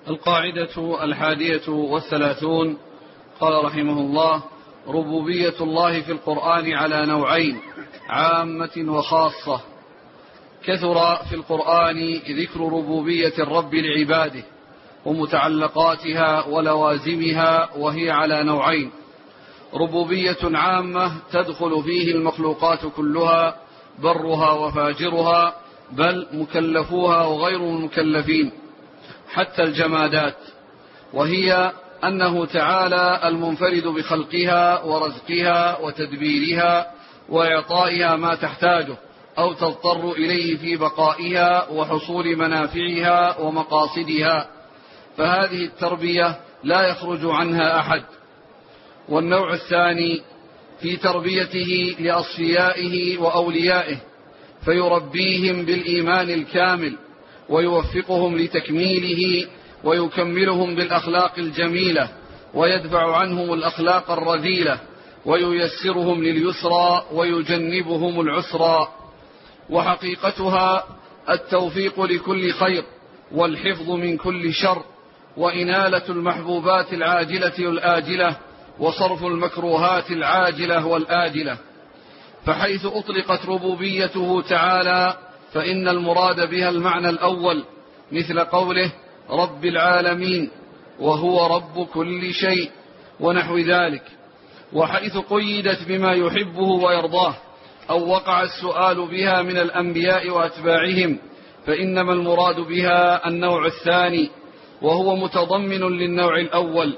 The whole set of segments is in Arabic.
القاعدة 31 قال رحمه الله: ربوبية الله في القرآن على نوعين: عامة وخاصة. كثر في القرآن ذكر ربوبية الرب لعباده ومتعلقاتها ولوازمها، وهي على نوعين: ربوبية عامة تدخل فيه المخلوقات كلها برها وفاجرها، بل مكلفوها وغير المكلفين حتى الجمادات، وهي أنه تعالى المنفرد بخلقها ورزقها وتدبيرها وإعطائها ما تحتاجه أو تضطر إليه في بقائها وحصول منافعها ومقاصدها، فهذه التربية لا يخرج عنها أحد. والنوع الثاني في تربيته لأصفيائه وأوليائه، فيربيهم بالإيمان الكامل ويوفقهم لتكميله ويكملهم بالأخلاق الجميلة ويدفع عنهم الأخلاق الرذيلة وييسرهم لليسرى ويجنبهم العسرى. وحقيقتها التوفيق لكل خير والحفظ من كل شر وإنالة المحبوبات العاجلة والآجلة وصرف المكروهات العاجلة والآجلة. فحيث أطلقت ربوبيته تعالى فإن المراد بها المعنى الأول، مثل قوله رب العالمين وهو رب كل شيء ونحو ذلك. وحيث قيدت بما يحبه ويرضاه أو وقع السؤال بها من الأنبياء وأتباعهم، فإنما المراد بها النوع الثاني، وهو متضمن للنوع الأول.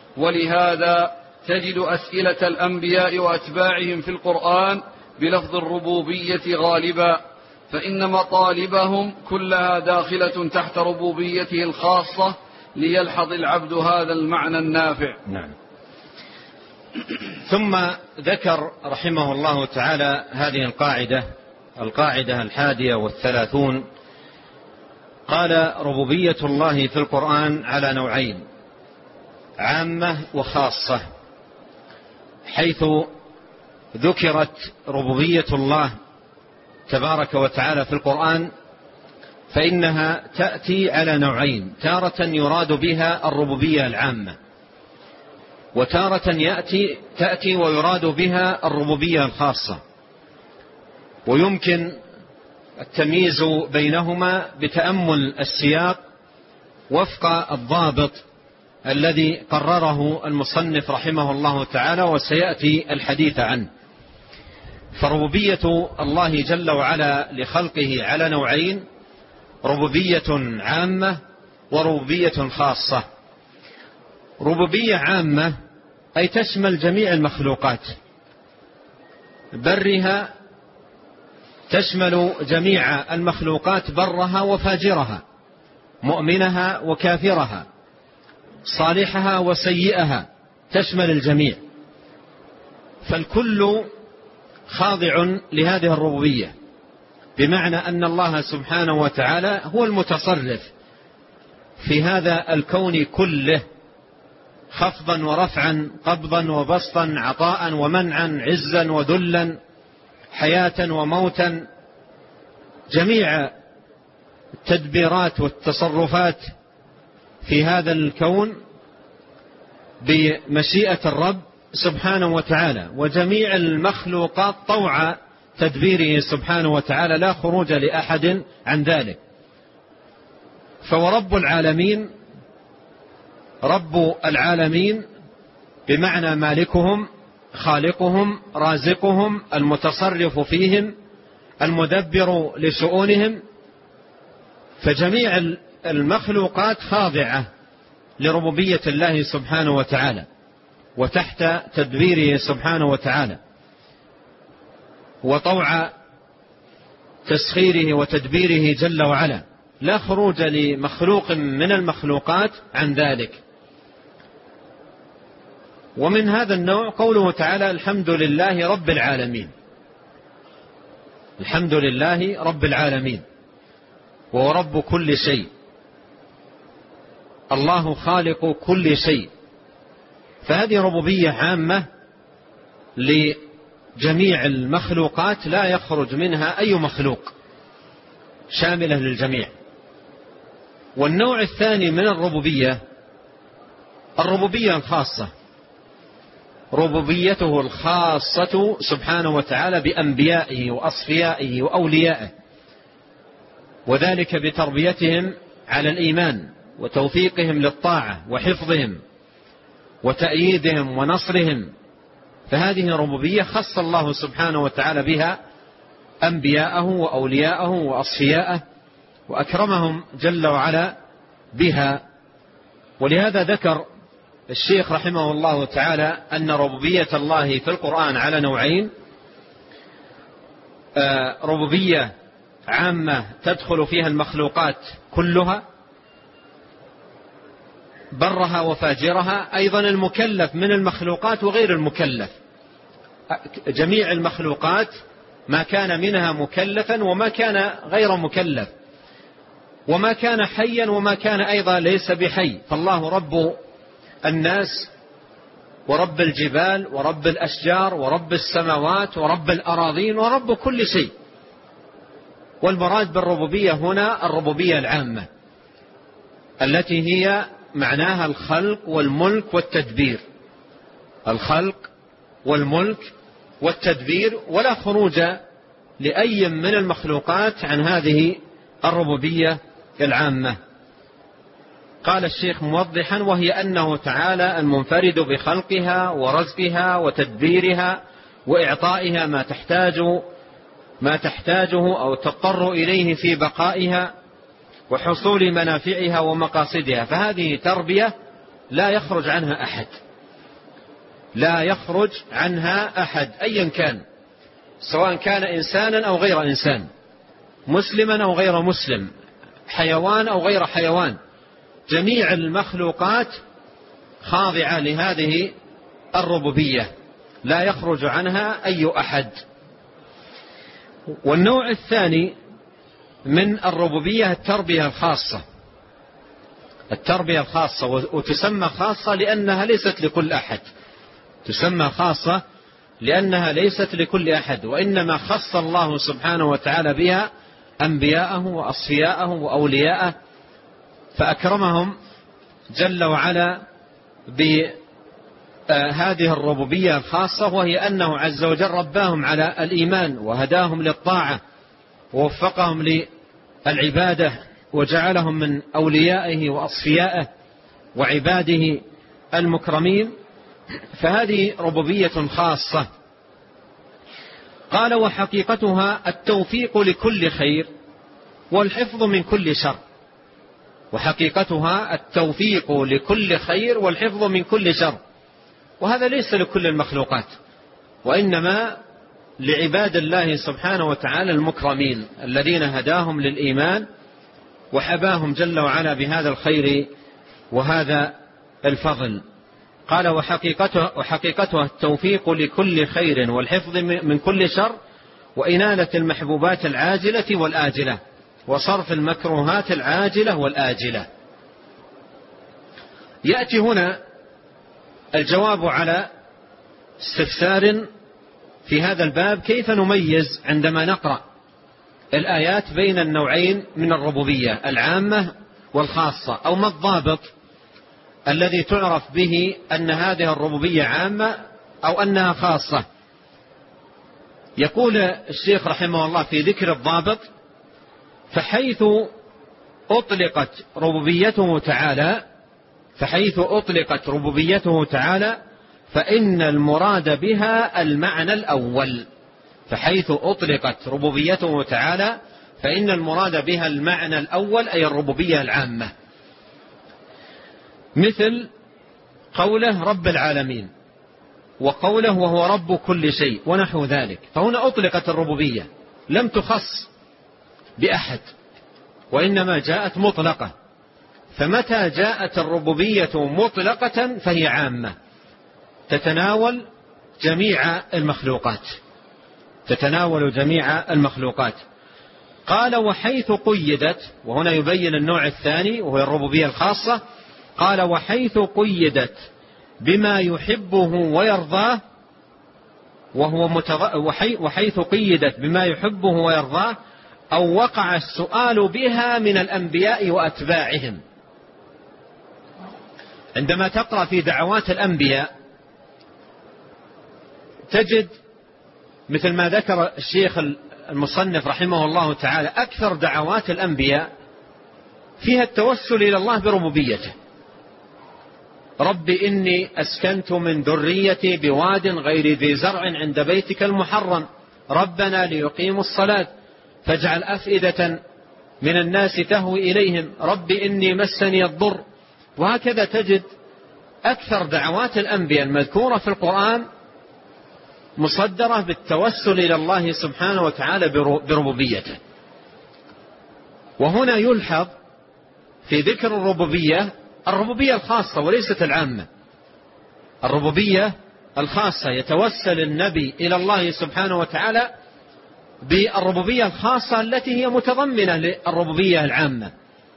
ولهذا تجد أسئلة الأنبياء وأتباعهم في القرآن بلفظ الربوبية غالبا، فإن مطالبهم كلها داخلة تحت ربوبيته الخاصة، ليلحظ العبد هذا المعنى النافع. نعم. ثم ذكر رحمه الله تعالى هذه القاعدة 31. قال: ربوبية الله في القرآن على نوعين: عامة وخاصة. حيث ذكرت ربوبية الله تبارك وتعالى في القرآن فإنها تأتي على نوعين: تارة يراد بها الربوبية العامة، وتارة تأتي ويراد بها الربوبية الخاصة. ويمكن التمييز بينهما بتأمل السياق وفق الضابط الذي قرره المصنف رحمه الله تعالى، وسيأتي الحديث عنه. فربوبية الله جل وعلا لخلقه على نوعين: ربوبية عامة وربوبية خاصة. ربوبية عامة أي تشمل جميع المخلوقات، برها تشمل جميع المخلوقات، برها وفاجرها، مؤمنها وكافرها، صالحها وسيئها، تشمل الجميع. فالكل خاضع لهذه الربوبية، بمعنى أن الله سبحانه وتعالى هو المتصرف في هذا الكون كله، خفضا ورفعا، قبضا وبسطا، عطاء ومنعا، عزا وذلا، حياة وموتا. جميع التدبيرات والتصرفات في هذا الكون بمشيئة الرب سبحانه وتعالى، وجميع المخلوقات طوع تدبيره سبحانه وتعالى، لا خروج لأحد عن ذلك. فورب العالمين رب العالمين بمعنى مالكهم، خالقهم، رازقهم، المتصرف فيهم، المدبر لشؤونهم. فجميع المخلوقات خاضعة لربوبية الله سبحانه وتعالى وتحت تدبيره سبحانه وتعالى وطوع تسخيره وتدبيره جل وعلا، لا خروج لمخلوق من المخلوقات عن ذلك. ومن هذا النوع قوله تعالى: الحمد لله رب العالمين. الحمد لله رب العالمين، وهو رب كل شيء، الله خالق كل شيء. فهذه ربوبية عامة لجميع المخلوقات، لا يخرج منها أي مخلوق، شاملة للجميع. والنوع الثاني من الربوبية الخاصة، ربوبيته الخاصة سبحانه وتعالى بأنبيائه وأصفيائه وأوليائه، وذلك بتربيتهم على الإيمان وتوفيقهم للطاعة وحفظهم وتأييدهم ونصرهم. فهذه ربوبية خص الله سبحانه وتعالى بها أنبياءه وأولياءه وأصفياءه وأكرمهم جل وعلا بها. ولهذا ذكر الشيخ رحمه الله تعالى أن ربوبية الله في القرآن على نوعين: ربوبية عامة تدخل فيها المخلوقات كلها برها وفاجرها، أيضا المكلف من المخلوقات وغير المكلف، جميع المخلوقات ما كان منها مكلفا وما كان غير مكلف، وما كان حيا وما كان أيضا ليس بحي. فالله رب الناس ورب الجبال ورب الأشجار ورب السماوات ورب الأراضين ورب كل شيء. والمراد بالربوبية هنا الربوبية العامة التي هي معناها الخلق والملك والتدبير، الخلق والملك والتدبير، ولا خروج لأي من المخلوقات عن هذه الربوبية العامة. قال الشيخ موضحا: وهي أنه تعالى المنفرد بخلقها ورزقها وتدبيرها وإعطائها ما تحتاجه أو تضطر إليه في بقائها وحصول منافعها ومقاصدها. فهذه تربية لا يخرج عنها أحد، لا يخرج عنها أحد أيا كان، سواء كان إنسانا أو غير إنسان، مسلما أو غير مسلم، حيوان أو غير حيوان، جميع المخلوقات خاضعة لهذه الربوبية لا يخرج عنها أي أحد. والنوع الثاني من الربوبية التربية الخاصة، وتسمى خاصة لأنها ليست لكل أحد، تسمى خاصة لأنها ليست لكل أحد، وإنما خص الله سبحانه وتعالى بها أنبياءه وأصفياءه وأولياءه، فأكرمهم جل وعلا بهذه الربوبية الخاصة، وهي أنه عز وجل رباهم على الإيمان وهداهم للطاعة ووفقهم للعبادة وجعلهم من أوليائه وأصفيائه وعباده المكرمين. فهذه ربوبية خاصة. قال: وحقيقتها التوفيق لكل خير والحفظ من كل شر. وحقيقتها التوفيق لكل خير والحفظ من كل شر، وهذا ليس لكل المخلوقات، وإنما لعباد الله سبحانه وتعالى المكرمين الذين هداهم للإيمان وحباهم جل وعلا بهذا الخير وهذا الفضل. قال: وحقيقتها التوفيق لكل خير والحفظ من كل شر وإنالة المحبوبات العاجلة والآجلة وصرف المكروهات العاجلة والآجلة. يأتي هنا الجواب على استفسار في هذا الباب: كيف نميز عندما نقرأ الآيات بين النوعين من الربوبية العامة والخاصة، أو ما الضابط الذي تعرف به أن هذه الربوبية عامة أو أنها خاصة؟ يقول الشيخ رحمه الله في ذكر الضابط: فحيث أطلقت ربوبيته تعالى فإن المراد بها المعنى الأول. فحيث أطلقت ربوبيته تعالى فإن المراد بها المعنى الأول، أي الربوبية العامة، مثل قوله رب العالمين وقوله وهو رب كل شيء ونحو ذلك. فهنا أطلقت الربوبية لم تخص بأحد، وإنما جاءت مطلقة. فمتى جاءت الربوبية مطلقة فهي عامة تتناول جميع المخلوقات. قال: وحيث قيدت، وهنا يبين النوع الثاني وهو الربوبية الخاصة. قال: وحيث قيدت بما يحبه ويرضاه، وحيث قيدت بما يحبه ويرضاه أو وقع السؤال بها من الأنبياء وأتباعهم. عندما تقرأ في دعوات الأنبياء تجد مثل ما ذكر الشيخ المصنف رحمه الله تعالى أكثر دعوات الأنبياء فيها التوسل إلى الله بربوبيته. رب إني أسكنت من ذريتي بواد غير ذي زرع عند بيتك المحرم ربنا ليقيموا الصلاة فاجعل أفئدة من الناس تهوي إليهم رب إني مسني الضر. وهكذا تجد أكثر دعوات الأنبياء المذكورة في القرآن مصدرة بالتوسل إلى الله سبحانه وتعالى بربوبيته. وهنا يلحظ في ذكر الربوبية الخاصة وليست العامة. الربوبية الخاصة يتوسل النبي إلى الله سبحانه وتعالى بالربوبية الخاصة التي هي متضمنة للربوبية العامة،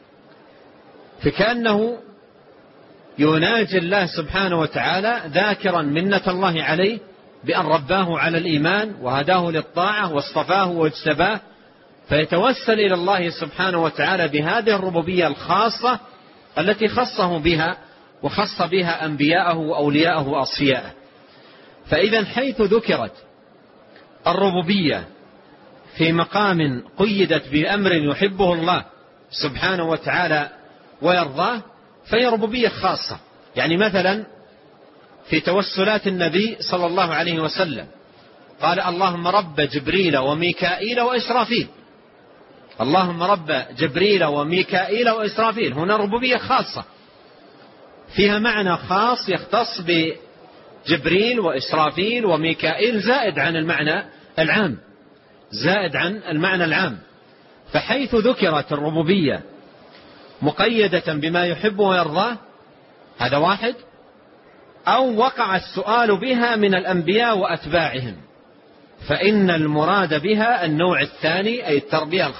فكأنه يناجي الله سبحانه وتعالى ذاكرا منة الله عليه بأن رباه على الإيمان وهداه للطاعة واصطفاه واجتباه، فيتوسل إلى الله سبحانه وتعالى بهذه الربوبية الخاصة التي خصه بها وخص بها أنبياءه وأولياءه وأصفياءه. فإذا حيث ذكرت الربوبية في مقام قيدت بأمر يحبه الله سبحانه وتعالى ويرضاه فهي ربوبية خاصة. يعني مثلا في توسلات النبي صلى الله عليه وسلم قال اللهم رب جبريل وميكائيل وإسرافيل. اللهم رب جبريل وميكائيل وإسرافيل، هنا ربوبية خاصة فيها معنى خاص يختص بجبريل وإسرافيل وميكائيل زائد عن المعنى العام. فحيث ذكرت الربوبية مقيدة بما يحب ويرضاه هذا واحد، أو وقع السؤال بها من الأنبياء وأتباعهم، فإن المراد بها النوع الثاني أي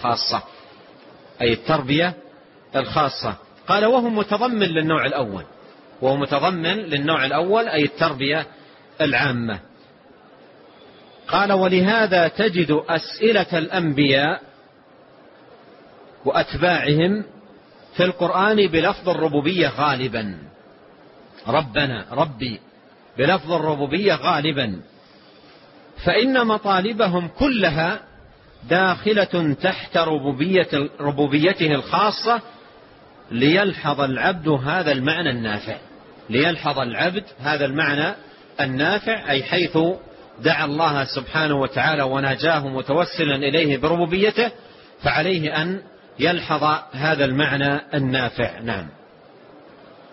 التربية الخاصة. قال وهو متضمن للنوع الأول أي التربية العامة. قال ولهذا تجد أسئلة الأنبياء وأتباعهم في القرآن بلفظ الربوبية غالبا، ربنا ربي بلفظ الربوبية غالبا، فإن مطالبهم كلها داخلة تحت ربوبيته الخاصة ليلحظ العبد هذا المعنى النافع، أي حيث دعا الله سبحانه وتعالى وناجاه متوسلا إليه بربوبيته فعليه أن يلحظ هذا المعنى النافع. نعم.